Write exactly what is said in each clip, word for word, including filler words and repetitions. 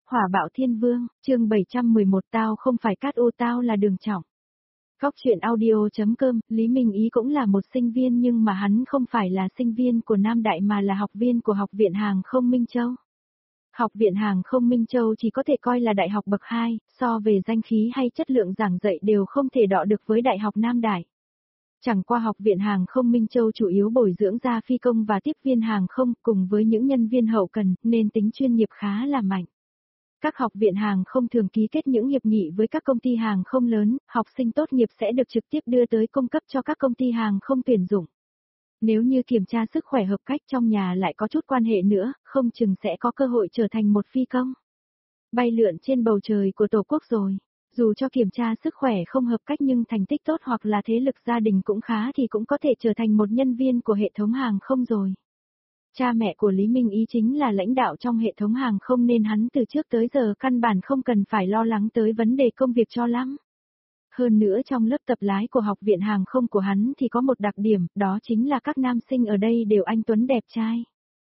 Hỏa bạo thiên vương, chương bảy trăm mười một tao không phải Cát U tao là Đường Trọng. Góc truyện audio.com, Lý Minh Ý cũng là một sinh viên nhưng mà hắn không phải là sinh viên của Nam Đại mà là học viên của Học viện Hàng không Minh Châu. Học viện Hàng không Minh Châu chỉ có thể coi là đại học bậc hai, so về danh khí hay chất lượng giảng dạy đều không thể đọ được với Đại học Nam Đại. Chẳng qua Học viện Hàng không Minh Châu chủ yếu bồi dưỡng ra phi công và tiếp viên hàng không cùng với những nhân viên hậu cần nên tính chuyên nghiệp khá là mạnh. Các học viện hàng không thường ký kết những hiệp nghị với các công ty hàng không lớn, học sinh tốt nghiệp sẽ được trực tiếp đưa tới cung cấp cho các công ty hàng không tuyển dụng. Nếu như kiểm tra sức khỏe hợp cách trong nhà lại có chút quan hệ nữa, không chừng sẽ có cơ hội trở thành một phi công. Bay lượn trên bầu trời của Tổ quốc rồi, dù cho kiểm tra sức khỏe không hợp cách nhưng thành tích tốt hoặc là thế lực gia đình cũng khá thì cũng có thể trở thành một nhân viên của hệ thống hàng không rồi. Cha mẹ của Lý Minh Ý chính là lãnh đạo trong hệ thống hàng không nên hắn từ trước tới giờ căn bản không cần phải lo lắng tới vấn đề công việc cho lắm. Hơn nữa trong lớp tập lái của học viện hàng không của hắn thì có một đặc điểm, đó chính là các nam sinh ở đây đều anh tuấn đẹp trai.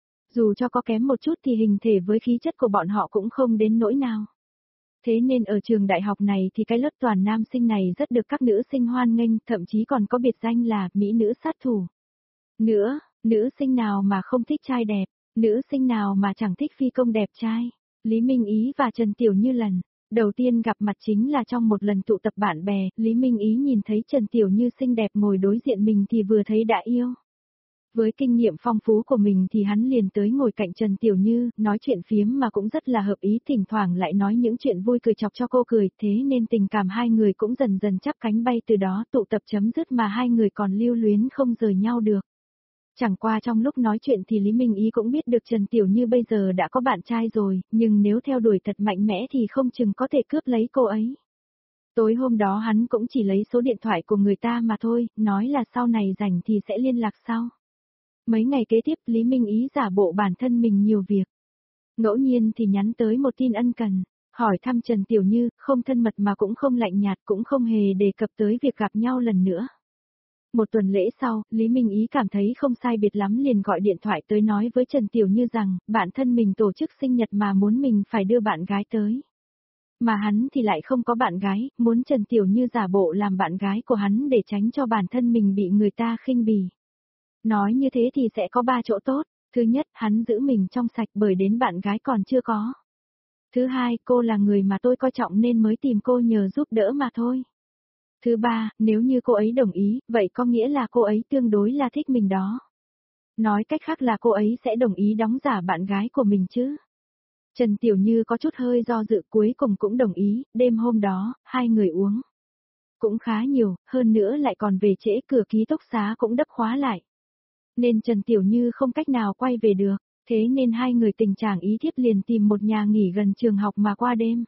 Dù cho có kém một chút thì hình thể với khí chất của bọn họ cũng không đến nỗi nào. Thế nên ở trường đại học này thì cái lớp toàn nam sinh này rất được các nữ sinh hoan nghênh, thậm chí còn có biệt danh là mỹ nữ sát thủ. Nữa, nữ sinh nào mà không thích trai đẹp, nữ sinh nào mà chẳng thích phi công đẹp trai. Lý Minh Ý và Trần Tiểu Như lần đầu tiên gặp mặt chính là trong một lần tụ tập bạn bè, Lý Minh Ý nhìn thấy Trần Tiểu Như xinh đẹp ngồi đối diện mình thì vừa thấy đã yêu. Với kinh nghiệm phong phú của mình thì hắn liền tới ngồi cạnh Trần Tiểu Như, nói chuyện phiếm mà cũng rất là hợp ý, thỉnh thoảng lại nói những chuyện vui cười chọc cho cô cười, thế nên tình cảm hai người cũng dần dần chắp cánh bay, từ đó tụ tập chấm dứt mà hai người còn lưu luyến không rời nhau được. Chẳng qua trong lúc nói chuyện thì Lý Minh Ý cũng biết được Trần Tiểu Như bây giờ đã có bạn trai rồi, nhưng nếu theo đuổi thật mạnh mẽ thì không chừng có thể cướp lấy cô ấy. Tối hôm đó hắn cũng chỉ lấy số điện thoại của người ta mà thôi, nói là sau này rảnh thì sẽ liên lạc sau. Mấy ngày kế tiếp Lý Minh Ý giả bộ bản thân mình nhiều việc. Ngẫu nhiên thì nhắn tới một tin ân cần, hỏi thăm Trần Tiểu Như, không thân mật mà cũng không lạnh nhạt, cũng không hề đề cập tới việc gặp nhau lần nữa. Một tuần lễ sau, Lý Minh Ý cảm thấy không sai biệt lắm liền gọi điện thoại tới nói với Trần Tiểu Như rằng, bản thân mình tổ chức sinh nhật mà muốn mình phải đưa bạn gái tới. Mà hắn thì lại không có bạn gái, muốn Trần Tiểu Như giả bộ làm bạn gái của hắn để tránh cho bản thân mình bị người ta khinh bỉ. Nói như thế thì sẽ có ba chỗ tốt, thứ nhất, hắn giữ mình trong sạch bởi đến bạn gái còn chưa có. Thứ hai, cô là người mà tôi coi trọng nên mới tìm cô nhờ giúp đỡ mà thôi. Thứ ba, nếu như cô ấy đồng ý, vậy có nghĩa là cô ấy tương đối là thích mình đó. Nói cách khác là cô ấy sẽ đồng ý đóng giả bạn gái của mình chứ. Trần Tiểu Như có chút hơi do dự, cuối cùng cũng đồng ý, đêm hôm đó, hai người uống. Cũng khá nhiều, hơn nữa lại còn về trễ, cửa ký túc xá cũng đắp khóa lại. Nên Trần Tiểu Như không cách nào quay về được, thế nên hai người tình trạng ý thiếp liền tìm một nhà nghỉ gần trường học mà qua đêm.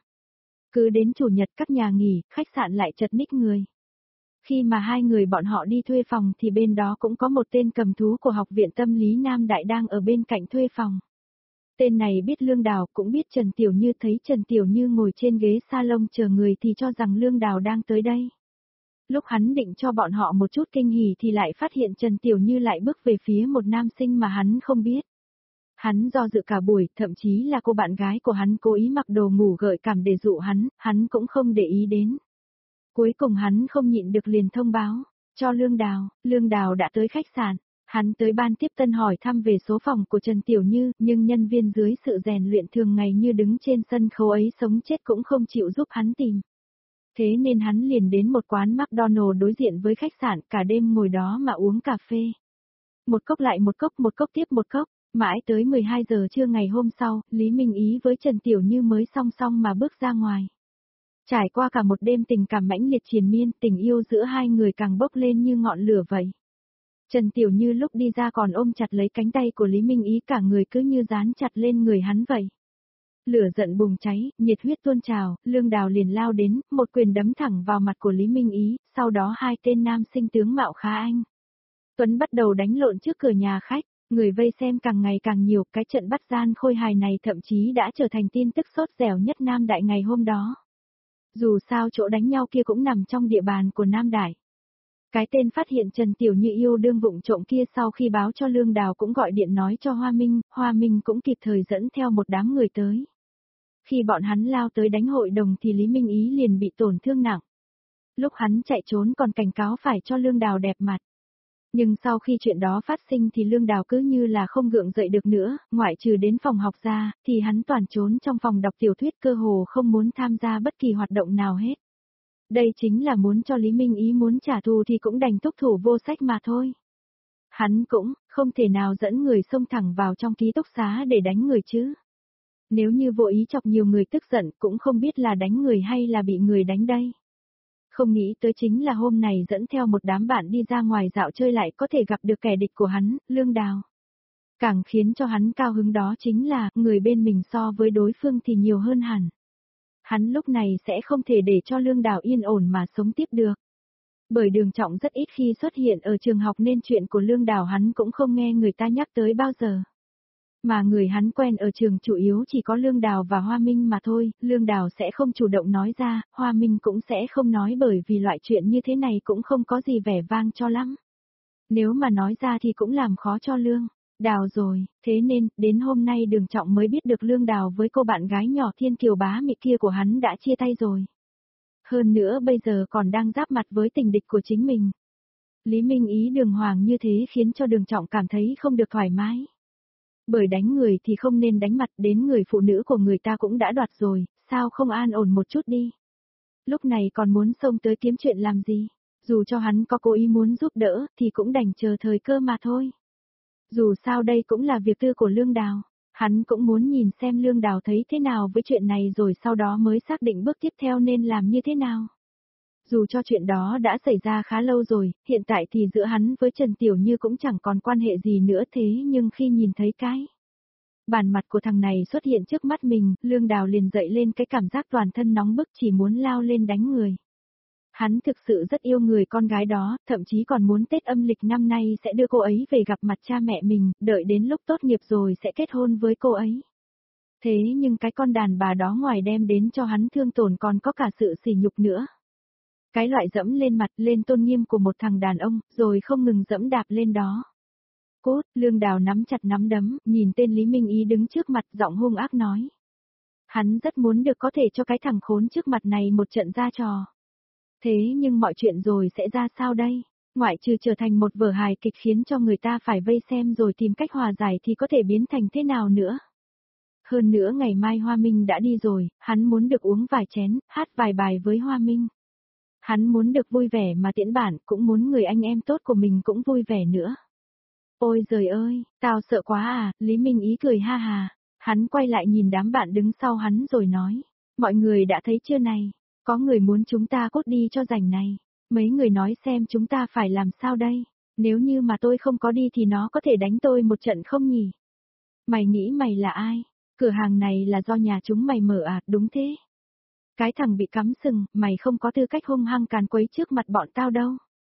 Cứ đến chủ nhật các nhà nghỉ, khách sạn lại chật ních người. Khi mà hai người bọn họ đi thuê phòng thì bên đó cũng có một tên cầm thú của Học viện Tâm lý Nam Đại đang ở bên cạnh thuê phòng. Tên này biết Lương Đào, cũng biết Trần Tiểu Như, thấy Trần Tiểu Như ngồi trên ghế salon chờ người thì cho rằng Lương Đào đang tới đây. Lúc hắn định cho bọn họ một chút kinh hỉ thì lại phát hiện Trần Tiểu Như lại bước về phía một nam sinh mà hắn không biết. Hắn do dự cả buổi, thậm chí là cô bạn gái của hắn cố ý mặc đồ ngủ gợi cảm để dụ hắn, hắn cũng không để ý đến. Cuối cùng hắn không nhịn được liền thông báo cho Lương Đào, Lương Đào đã tới khách sạn. Hắn tới ban tiếp tân hỏi thăm về số phòng của Trần Tiểu Như, nhưng nhân viên dưới sự rèn luyện thường ngày như đứng trên sân khấu ấy sống chết cũng không chịu giúp hắn tìm. Thế nên hắn liền đến một quán McDonald's đối diện với khách sạn, cả đêm ngồi đó mà uống cà phê. Một cốc lại một cốc, một cốc tiếp một cốc, mãi tới mười hai giờ trưa ngày hôm sau, Lý Minh Ý với Trần Tiểu Như mới song song mà bước ra ngoài. Trải qua cả một đêm tình cảm mãnh liệt triền miên, tình yêu giữa hai người càng bốc lên như ngọn lửa vậy. Trần Tiểu Như lúc đi ra còn ôm chặt lấy cánh tay của Lý Minh Ý, cả người cứ như dán chặt lên người hắn vậy. Lửa giận bùng cháy, nhiệt huyết tuôn trào, Lương Đào liền lao đến, một quyền đấm thẳng vào mặt của Lý Minh Ý, sau đó hai tên nam sinh tướng mạo khá anh Tuấn bắt đầu đánh lộn trước cửa nhà khách, người vây xem càng ngày càng nhiều, cái trận bắt gian khôi hài này thậm chí đã trở thành tin tức sốt dẻo nhất Nam Đại ngày hôm đó. Dù sao chỗ đánh nhau kia cũng nằm trong địa bàn của Nam Đại. Cái tên phát hiện Trần Tiểu Như yêu đương vụng trộm kia sau khi báo cho Lương Đào cũng gọi điện nói cho Hoa Minh, Hoa Minh cũng kịp thời dẫn theo một đám người tới. Khi bọn hắn lao tới đánh hội đồng thì Lý Minh Ý liền bị tổn thương nặng. Lúc hắn chạy trốn còn cảnh cáo phải cho Lương Đào đẹp mặt. Nhưng sau khi chuyện đó phát sinh thì Lương Đào cứ như là không gượng dậy được nữa, ngoại trừ đến phòng học ra, thì hắn toàn trốn trong phòng đọc tiểu thuyết, cơ hồ không muốn tham gia bất kỳ hoạt động nào hết. Đây chính là muốn cho Lý Minh Ý muốn trả thù thì cũng đành thúc thủ vô sách mà thôi. Hắn cũng không thể nào dẫn người xông thẳng vào trong ký túc xá để đánh người chứ. Nếu như vô ý chọc nhiều người tức giận cũng không biết là đánh người hay là bị người đánh đây. Không nghĩ tới chính là hôm này dẫn theo một đám bạn đi ra ngoài dạo chơi lại có thể gặp được kẻ địch của hắn, Lương Đào. Càng khiến cho hắn cao hứng đó chính là, người bên mình so với đối phương thì nhiều hơn hẳn. Hắn lúc này sẽ không thể để cho Lương Đào yên ổn mà sống tiếp được. Bởi Đường Trọng rất ít khi xuất hiện ở trường học nên chuyện của Lương Đào hắn cũng không nghe người ta nhắc tới bao giờ. Mà người hắn quen ở trường chủ yếu chỉ có Lương Đào và Hoa Minh mà thôi, Lương Đào sẽ không chủ động nói ra, Hoa Minh cũng sẽ không nói bởi vì loại chuyện như thế này cũng không có gì vẻ vang cho lắm. Nếu mà nói ra thì cũng làm khó cho Lương Đào rồi, thế nên, đến hôm nay Đường Trọng mới biết được Lương Đào với cô bạn gái nhỏ Thiên Kiều Bá Mị kia của hắn đã chia tay rồi. Hơn nữa bây giờ còn đang giáp mặt với tình địch của chính mình. Lý Minh Ý đường hoàng như thế khiến cho Đường Trọng cảm thấy không được thoải mái. Bởi đánh người thì không nên đánh mặt, đến người phụ nữ của người ta cũng đã đoạt rồi, sao không an ổn một chút đi. Lúc này còn muốn xông tới kiếm chuyện làm gì, dù cho hắn có cố ý muốn giúp đỡ thì cũng đành chờ thời cơ mà thôi. Dù sao đây cũng là việc tư của Lương Đào, hắn cũng muốn nhìn xem Lương Đào thấy thế nào với chuyện này rồi sau đó mới xác định bước tiếp theo nên làm như thế nào. Dù cho chuyện đó đã xảy ra khá lâu rồi, hiện tại thì giữa hắn với Trần Tiểu Như cũng chẳng còn quan hệ gì nữa thế nhưng khi nhìn thấy cái bản mặt của thằng này xuất hiện trước mắt mình, Lương Đào liền dậy lên cái cảm giác toàn thân nóng bức chỉ muốn lao lên đánh người. Hắn thực sự rất yêu người con gái đó, thậm chí còn muốn Tết âm lịch năm nay sẽ đưa cô ấy về gặp mặt cha mẹ mình, đợi đến lúc tốt nghiệp rồi sẽ kết hôn với cô ấy. Thế nhưng cái con đàn bà đó ngoài đem đến cho hắn thương tổn còn có cả sự sỉ nhục nữa. Cái loại dẫm lên mặt, lên tôn nghiêm của một thằng đàn ông, rồi không ngừng dẫm đạp lên đó. Cốt, Lương Đào nắm chặt nắm đấm, nhìn tên Lý Minh Ý đứng trước mặt, giọng hung ác nói. Hắn rất muốn được có thể cho cái thằng khốn trước mặt này một trận ra trò. Thế nhưng mọi chuyện rồi sẽ ra sao đây? Ngoại trừ trở thành một vở hài kịch khiến cho người ta phải vây xem rồi tìm cách hòa giải thì có thể biến thành thế nào nữa? Hơn nữa ngày mai Hoa Minh đã đi rồi, hắn muốn được uống vài chén, hát vài bài với Hoa Minh. Hắn muốn được vui vẻ mà tiễn bản, cũng muốn người anh em tốt của mình cũng vui vẻ nữa. Ôi giời ơi, tao sợ quá à, Lý Minh Ý cười ha hà. Hắn quay lại nhìn đám bạn đứng sau hắn rồi nói. Mọi người đã thấy chưa này, có người muốn chúng ta cút đi cho rảnh này. Mấy người nói xem chúng ta phải làm sao đây, nếu như mà tôi không có đi thì nó có thể đánh tôi một trận không nhỉ? Mày nghĩ mày là ai? Cửa hàng này là do nhà chúng mày mở à, đúng thế? Cái thằng bị cắm sừng, mày không có tư cách hung hăng càn quấy trước mặt bọn tao đâu.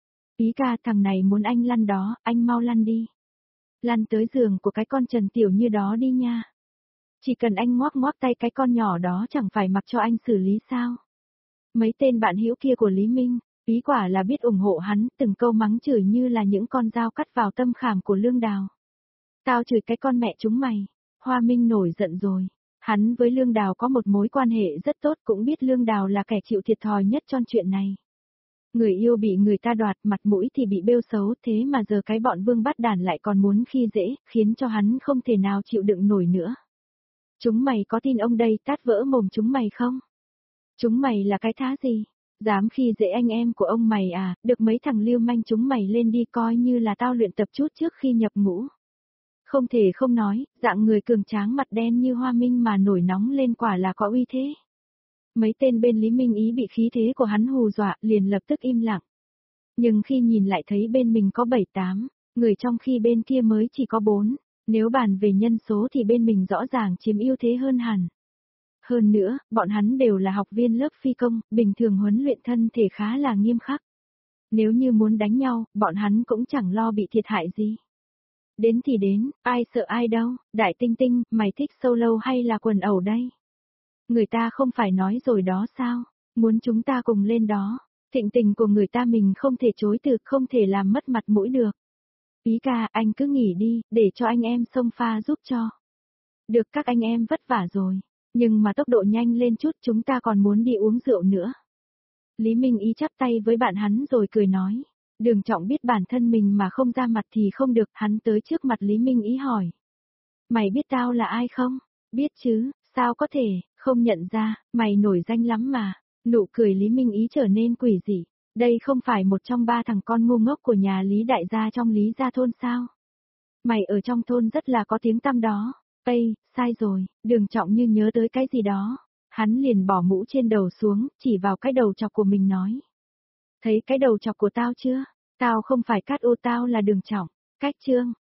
Ý ca thằng này muốn anh lăn đó, anh mau lăn đi. Lăn tới giường của cái con Trần Tiểu Như đó đi nha. Chỉ cần anh ngoác ngoác tay cái con nhỏ đó chẳng phải mặc cho anh xử lý sao. Mấy tên bạn hữu kia của Lý Minh, ý quả là biết ủng hộ hắn, từng câu mắng chửi như là những con dao cắt vào tâm khảm của Lương Đào. Tao chửi cái con mẹ chúng mày. Hoa Minh nổi giận rồi. Hắn với Lương Đào có một mối quan hệ rất tốt, cũng biết Lương Đào là kẻ chịu thiệt thòi nhất trong chuyện này. Người yêu bị người ta đoạt, mặt mũi thì bị bêu xấu, thế mà giờ cái bọn Vương Bát Đản lại còn muốn khi dễ, khiến cho hắn không thể nào chịu đựng nổi nữa. Chúng mày có tin ông đây tát vỡ mồm chúng mày không? Chúng mày là cái thá gì? Dám khi dễ anh em của ông mày à, được mấy thằng lưu manh chúng mày lên đi coi như là tao luyện tập chút trước khi nhập ngũ. Không thể không nói, dạng người cường tráng mặt đen như Hoa Minh mà nổi nóng lên quả là có uy thế. Mấy tên bên Lý Minh Ý bị khí thế của hắn hù dọa, liền lập tức im lặng. Nhưng khi nhìn lại thấy bên mình có bảy tám người trong khi bên kia mới chỉ có bốn, nếu bàn về nhân số thì bên mình rõ ràng chiếm ưu thế hơn hẳn. Hơn nữa, bọn hắn đều là học viên lớp phi công, bình thường huấn luyện thân thể khá là nghiêm khắc. Nếu như muốn đánh nhau, bọn hắn cũng chẳng lo bị thiệt hại gì. Đến thì đến, ai sợ ai đâu, Đại Tinh Tinh, mày thích solo hay là quần ẩu đây? Người ta không phải nói rồi đó sao, muốn chúng ta cùng lên đó, thịnh tình của người ta mình không thể chối từ, không thể làm mất mặt mũi được. Ý ca, anh cứ nghỉ đi, để cho anh em xông pha giúp cho. Được các anh em vất vả rồi. Nhưng mà tốc độ nhanh lên chút, chúng ta còn muốn đi uống rượu nữa. Lý Minh Ý chắp tay với bạn hắn rồi cười nói. Đường Trọng biết bản thân mình mà không ra mặt thì không được, hắn tới trước mặt Lý Minh Ý hỏi. Mày biết tao là ai không? Biết chứ, sao có thể, không nhận ra, mày nổi danh lắm mà. Nụ cười Lý Minh Ý trở nên quỷ dị. Đây không phải một trong ba thằng con ngu ngốc của nhà Lý đại gia trong Lý gia thôn sao? Mày ở trong thôn rất là có tiếng tăm đó. Ây, sai rồi, Đường Trọng như nhớ tới cái gì đó. Hắn liền bỏ mũ trên đầu xuống, chỉ vào cái đầu chọc của mình nói. Thấy cái đầu chọc của tao chưa? Tao không phải Cát Ô, tao là Đường Trọng. Cách chương.